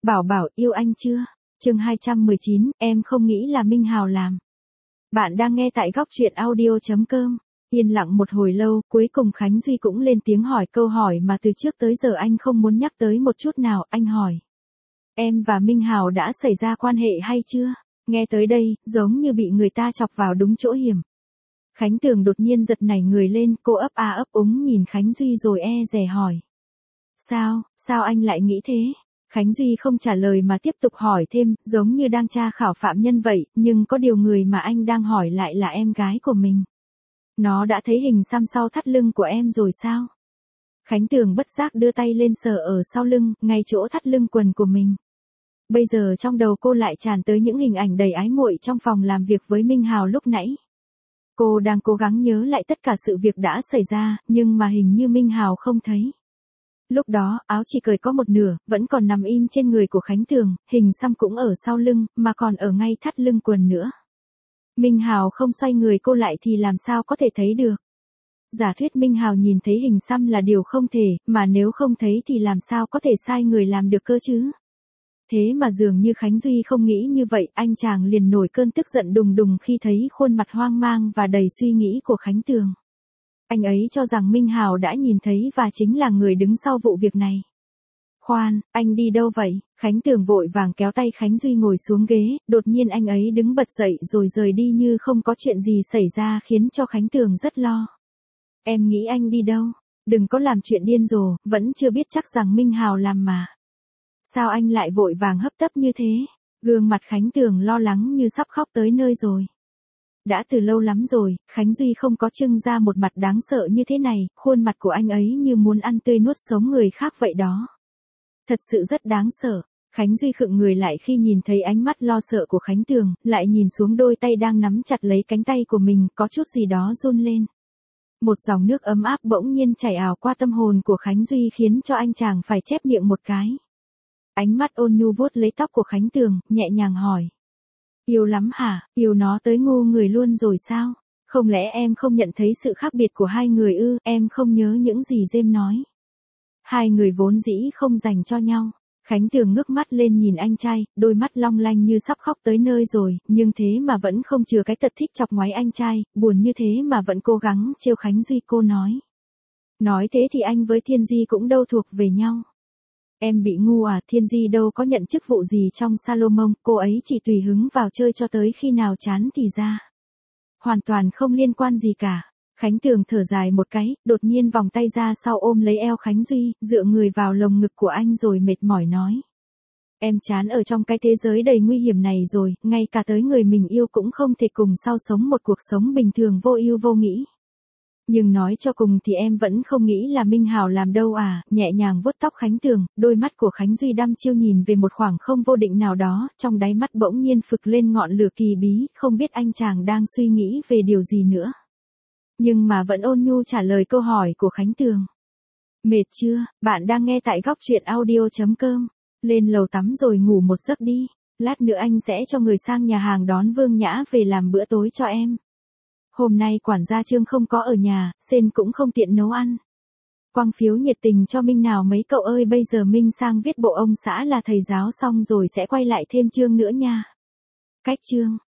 Bảo Bảo yêu anh chưa? Chương 219, em không nghĩ là Minh Hào làm. Bạn đang nghe tại góc truyện audio.com. Yên lặng một hồi lâu, cuối cùng Khánh Duy cũng lên tiếng hỏi câu hỏi mà từ trước tới giờ anh không muốn nhắc tới một chút nào, anh hỏi. Em và Minh Hào đã xảy ra quan hệ hay chưa? Nghe tới đây, giống như bị người ta chọc vào đúng chỗ hiểm. Khánh Tường đột nhiên giật nảy người lên, cô ấp a ấp úng nhìn Khánh Duy rồi e dè hỏi. Sao anh lại nghĩ thế? Khánh Duy không trả lời mà tiếp tục hỏi thêm, giống như đang tra khảo phạm nhân vậy, nhưng có điều người mà anh đang hỏi lại là em gái của mình. Nó đã thấy hình xăm sau thắt lưng của em rồi sao? Khánh Tường bất giác đưa tay lên sờ ở sau lưng, ngay chỗ thắt lưng quần của mình. Bây giờ trong đầu cô lại tràn tới những hình ảnh đầy ái muội trong phòng làm việc với Minh Hào lúc nãy. Cô đang cố gắng nhớ lại tất cả sự việc đã xảy ra, nhưng mà hình như Minh Hào không thấy. Lúc đó, áo chỉ cởi có một nửa, vẫn còn nằm im trên người của Khánh Tường, hình xăm cũng ở sau lưng, mà còn ở ngay thắt lưng quần nữa. Minh Hào không xoay người cô lại thì làm sao có thể thấy được. Giả thuyết Minh Hào nhìn thấy hình xăm là điều không thể, mà nếu không thấy thì làm sao có thể sai người làm được cơ chứ. Thế mà dường như Khánh Duy không nghĩ như vậy, anh chàng liền nổi cơn tức giận đùng đùng khi thấy khuôn mặt hoang mang và đầy suy nghĩ của Khánh Tường. Anh ấy cho rằng Minh Hào đã nhìn thấy và chính là người đứng sau vụ việc này. Khoan, anh đi đâu vậy? Khánh Tường vội vàng kéo tay Khánh Duy ngồi xuống ghế, đột nhiên anh ấy đứng bật dậy rồi rời đi như không có chuyện gì xảy ra khiến cho Khánh Tường rất lo. Em nghĩ anh đi đâu? Đừng có làm chuyện điên rồ, vẫn chưa biết chắc rằng Minh Hào làm mà. Sao anh lại vội vàng hấp tấp như thế? Gương mặt Khánh Tường lo lắng như sắp khóc tới nơi rồi. Đã từ lâu lắm rồi, Khánh Duy không có trưng ra một mặt đáng sợ như thế này, khuôn mặt của anh ấy như muốn ăn tươi nuốt sống người khác vậy đó. Thật sự rất đáng sợ. Khánh Duy khựng người lại khi nhìn thấy ánh mắt lo sợ của Khánh Tường, lại nhìn xuống đôi tay đang nắm chặt lấy cánh tay của mình, có chút gì đó run lên. Một dòng nước ấm áp bỗng nhiên chảy ào qua tâm hồn của Khánh Duy khiến cho anh chàng phải chép miệng một cái. Ánh mắt ôn nhu vuốt lấy tóc của Khánh Tường, nhẹ nhàng hỏi. Yêu lắm hả? Yêu nó tới ngu người luôn rồi sao? Không lẽ em không nhận thấy sự khác biệt của hai người ư? Em không nhớ những gì Dêm nói. Hai người vốn dĩ không dành cho nhau. Khánh Tường ngước mắt lên nhìn anh trai, đôi mắt long lanh như sắp khóc tới nơi rồi, nhưng thế mà vẫn không chừa cái tật thích chọc ngoáy anh trai, buồn như thế mà vẫn cố gắng trêu Khánh Duy. Cô nói. Nói thế thì anh với Thiên Di cũng đâu thuộc về nhau. Em bị ngu à? Thiên Di đâu có nhận chức vụ gì trong Salomon, cô ấy chỉ tùy hứng vào chơi cho tới khi nào chán thì ra. Hoàn toàn không liên quan gì cả. Khánh Tường thở dài một cái, đột nhiên vòng tay ra sau ôm lấy eo Khánh Duy, dựa người vào lồng ngực của anh rồi mệt mỏi nói. Em chán ở trong cái thế giới đầy nguy hiểm này rồi, ngay cả tới người mình yêu cũng không thể cùng sau sống một cuộc sống bình thường vô ưu vô nghĩ. Nhưng nói cho cùng thì em vẫn không nghĩ là Minh Hào làm đâu à, nhẹ nhàng vuốt tóc Khánh Tường, đôi mắt của Khánh Duy đăm chiêu nhìn về một khoảng không vô định nào đó, trong đáy mắt bỗng nhiên phực lên ngọn lửa kỳ bí, không biết anh chàng đang suy nghĩ về điều gì nữa. Nhưng mà vẫn ôn nhu trả lời câu hỏi của Khánh Tường. Mệt chưa? Bạn đang nghe tại góc truyện audio.com. Lên lầu tắm rồi ngủ một giấc đi, lát nữa anh sẽ cho người sang nhà hàng đón Vương Nhã về làm bữa tối cho em. Hôm nay quản gia Trương không có ở nhà, Sên cũng không tiện nấu ăn. Quăng phiếu nhiệt tình cho Minh nào mấy cậu ơi, bây giờ Minh sang viết bộ ông xã là thầy giáo xong rồi sẽ quay lại thêm chương nữa nha. Cách chương.